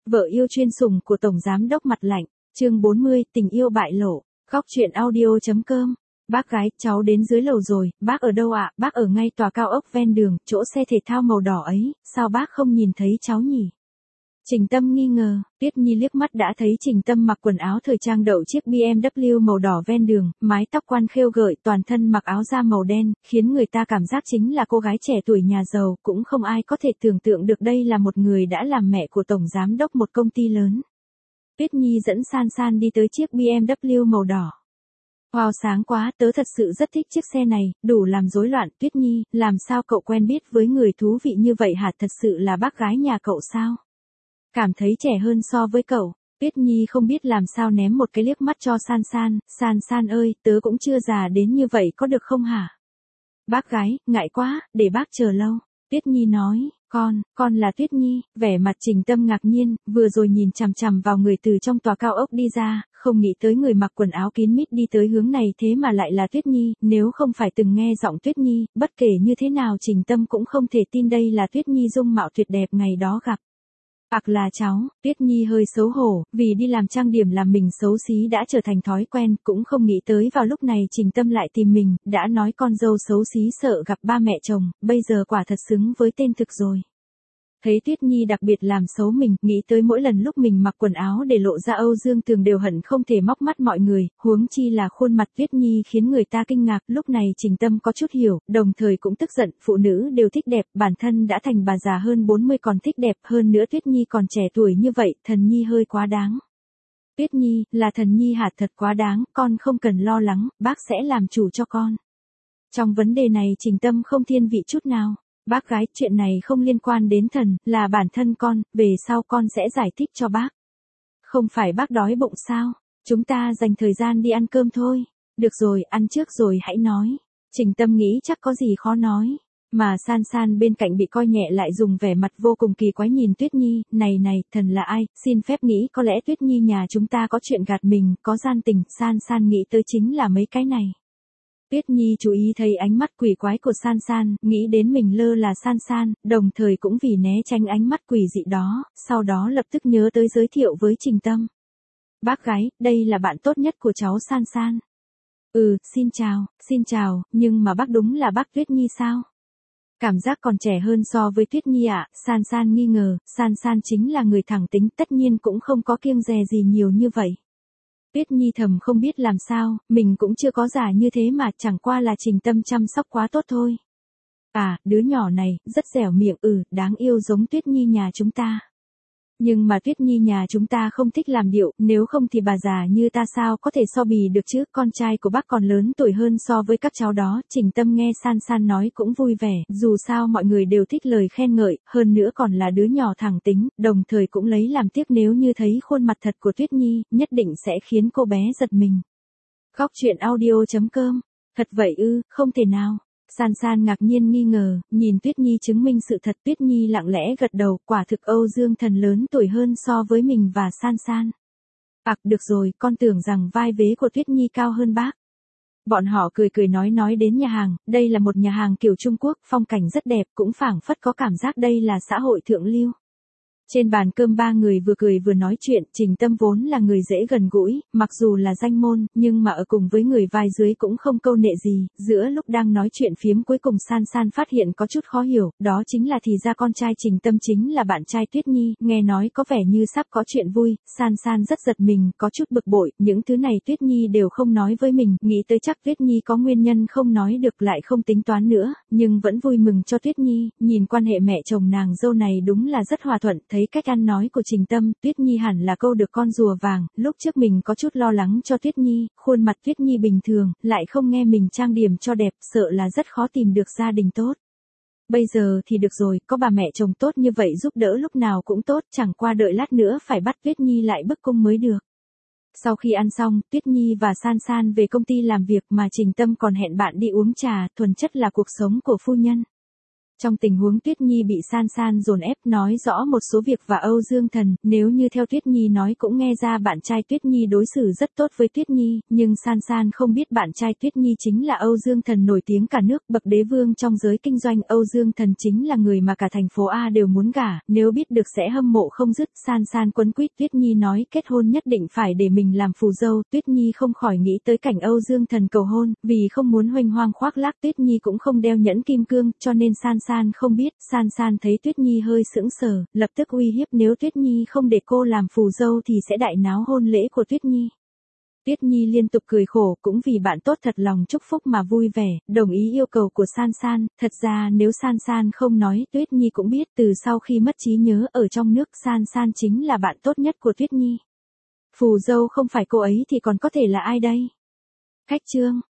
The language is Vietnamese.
Vợ yêu chuyên sủng của Tổng Giám đốc Mặt Lạnh, chương 40, tình yêu bại lộ, Góc truyện audio.com. Bác gái, cháu đến dưới lầu rồi, bác ở đâu ạ? Bác ở ngay tòa cao ốc ven đường, chỗ xe thể thao màu đỏ ấy, sao bác không nhìn thấy cháu nhỉ? Trình Tâm nghi ngờ, Tuyết Nhi liếc mắt đã thấy Trình Tâm mặc quần áo thời trang đậu chiếc BMW màu đỏ ven đường, mái tóc quan khêu gợi, toàn thân mặc áo da màu đen, khiến người ta cảm giác chính là cô gái trẻ tuổi nhà giàu, cũng không ai có thể tưởng tượng được đây là một người đã làm mẹ của tổng giám đốc một công ty lớn. Tuyết Nhi dẫn San San đi tới chiếc BMW màu đỏ. Wow, sáng quá, tớ thật sự rất thích chiếc xe này, đủ làm rối loạn. Tuyết Nhi, làm sao cậu quen biết với người thú vị như vậy hả? Thật sự là bác gái nhà cậu sao? Cảm thấy trẻ hơn so với cậu. Tuyết Nhi không biết làm sao ném một cái liếc mắt cho San San. San San ơi, tớ cũng chưa già đến như vậy có được không hả? Bác gái, ngại quá, để bác chờ lâu. Tuyết Nhi nói, con là Tuyết Nhi. Vẻ mặt Trình Tâm ngạc nhiên, vừa rồi nhìn chằm chằm vào người từ trong tòa cao ốc đi ra, không nghĩ tới người mặc quần áo kín mít đi tới hướng này thế mà lại là Tuyết Nhi. Nếu không phải từng nghe giọng Tuyết Nhi, bất kể như thế nào Trình Tâm cũng không thể tin đây là Tuyết Nhi dung mạo tuyệt đẹp ngày đó gặp. Là cháu. Tuyết Nhi hơi xấu hổ, vì đi làm trang điểm làm mình xấu xí đã trở thành thói quen, cũng không nghĩ tới vào lúc này Trình Tâm lại tìm mình, đã nói con dâu xấu xí sợ gặp ba mẹ chồng, bây giờ quả thật xứng với tên thực rồi. Thấy Tuyết Nhi đặc biệt làm xấu mình, nghĩ tới mỗi lần lúc mình mặc quần áo để lộ ra Âu Dương Tường đều hận không thể móc mắt mọi người, huống chi là khuôn mặt Tuyết Nhi khiến người ta kinh ngạc. Lúc này Trình Tâm có chút hiểu, đồng thời cũng tức giận, phụ nữ đều thích đẹp, bản thân đã thành bà già hơn 40 còn thích đẹp, hơn nữa Tuyết Nhi còn trẻ tuổi như vậy, thần nhi hơi quá đáng. Tuyết Nhi, là thần nhi hả? Thật quá đáng, con không cần lo lắng, bác sẽ làm chủ cho con. Trong vấn đề này Trình Tâm không thiên vị chút nào. Bác gái, chuyện này không liên quan đến thần, là bản thân con, về sau con sẽ giải thích cho bác. Không phải bác đói bụng sao? Chúng ta dành thời gian đi ăn cơm thôi. Được rồi, ăn trước rồi hãy nói. Trình Tâm nghĩ chắc có gì khó nói. Mà San San bên cạnh bị coi nhẹ lại dùng vẻ mặt vô cùng kỳ quái nhìn Tuyết Nhi, này, thần là ai? Xin phép nghĩ có lẽ Tuyết Nhi nhà chúng ta có chuyện gạt mình, có gian tình. San San nghĩ tới chính là mấy cái này. Tuyết Nhi chú ý thấy ánh mắt quỷ quái của San San, nghĩ đến mình lơ là San San, đồng thời cũng vì né tránh ánh mắt quỷ dị đó, sau đó lập tức nhớ tới giới thiệu với Trình Tâm. Bác gái, đây là bạn tốt nhất của cháu San San. Xin chào, nhưng mà bác đúng là bác Tuyết Nhi sao? Cảm giác còn trẻ hơn so với Tuyết Nhi ạ. San San nghi ngờ, San San chính là người thẳng tính, tất nhiên cũng không có kiêng dè gì nhiều như vậy. Tuyết Nhi thầm không biết làm sao, mình cũng chưa có già như thế mà, chẳng qua là Trình Tâm chăm sóc quá tốt thôi. Đứa nhỏ này, rất dẻo miệng, đáng yêu giống Tuyết Nhi nhà chúng ta. Nhưng mà Tuyết Nhi nhà chúng ta không thích làm điệu, nếu không thì bà già như ta sao có thể so bì được chứ, con trai của bác còn lớn tuổi hơn so với các cháu đó. Trình Tâm nghe San San nói cũng vui vẻ, dù sao mọi người đều thích lời khen ngợi, hơn nữa còn là đứa nhỏ thẳng tính, đồng thời cũng lấy làm tiếc nếu như thấy khuôn mặt thật của Tuyết Nhi, nhất định sẽ khiến cô bé giật mình. Góc truyện audio.com. Thật vậy ư? Không thể nào. San San ngạc nhiên nghi ngờ, nhìn Tuyết Nhi chứng minh sự thật. Tuyết Nhi lặng lẽ gật đầu, quả thực Âu Dương Thần lớn tuổi hơn so với mình và San San. Được rồi, con tưởng rằng vai vế của Tuyết Nhi cao hơn bác. Bọn họ cười nói đến nhà hàng, đây là một nhà hàng kiểu Trung Quốc, phong cảnh rất đẹp, cũng phảng phất có cảm giác đây là xã hội thượng lưu. Trên bàn cơm ba người vừa cười vừa nói chuyện. Trình Tâm vốn là người dễ gần gũi, mặc dù là danh môn, nhưng mà ở cùng với người vai dưới cũng không câu nệ gì. Giữa lúc đang nói chuyện phiếm cuối cùng San San phát hiện có chút khó hiểu, đó chính là thì ra con trai Trình Tâm chính là bạn trai Tuyết Nhi, nghe nói có vẻ như sắp có chuyện vui. San San rất giật mình, có chút bực bội, những thứ này Tuyết Nhi đều không nói với mình, nghĩ tới chắc Tuyết Nhi có nguyên nhân không nói được lại không tính toán nữa, nhưng vẫn vui mừng cho Tuyết Nhi, nhìn quan hệ mẹ chồng nàng dâu này đúng là rất hòa thuận. Thấy cách ăn nói của Trình Tâm, Tuyết Nhi hẳn là câu được con rùa vàng. Lúc trước mình có chút lo lắng cho Tuyết Nhi, khuôn mặt Tuyết Nhi bình thường, lại không nghe mình trang điểm cho đẹp, sợ là rất khó tìm được gia đình tốt. Bây giờ thì được rồi, có bà mẹ chồng tốt như vậy giúp đỡ lúc nào cũng tốt, chẳng qua đợi lát nữa phải bắt Tuyết Nhi lại bức cung mới được. Sau khi ăn xong, Tuyết Nhi và San San về công ty làm việc mà Trình Tâm còn hẹn bạn đi uống trà, thuần chất là cuộc sống của phu nhân. Trong tình huống Tuyết Nhi bị San San dồn ép nói rõ một số việc và Âu Dương Thần, nếu như theo Tuyết Nhi nói cũng nghe ra bạn trai Tuyết Nhi đối xử rất tốt với Tuyết Nhi, nhưng San San không biết bạn trai Tuyết Nhi chính là Âu Dương Thần nổi tiếng cả nước, bậc đế vương trong giới kinh doanh. Âu Dương Thần chính là người mà cả thành phố A đều muốn gả, nếu biết được sẽ hâm mộ không dứt. San San quấn quýt Tuyết Nhi nói kết hôn nhất định phải để mình làm phù dâu. Tuyết Nhi không khỏi nghĩ tới cảnh Âu Dương Thần cầu hôn, vì không muốn huênh hoang khoác lác Tuyết Nhi cũng không đeo nhẫn kim cương, cho nên San San không biết. San San thấy Tuyết Nhi hơi sững sờ, lập tức uy hiếp nếu Tuyết Nhi không để cô làm phù dâu thì sẽ đại náo hôn lễ của Tuyết Nhi. Tuyết Nhi liên tục cười khổ, cũng vì bạn tốt thật lòng chúc phúc mà vui vẻ, đồng ý yêu cầu của San San. Thật ra nếu San San không nói, Tuyết Nhi cũng biết từ sau khi mất trí nhớ ở trong nước, San San chính là bạn tốt nhất của Tuyết Nhi. Phù dâu không phải cô ấy thì còn có thể là ai đây? Khách chương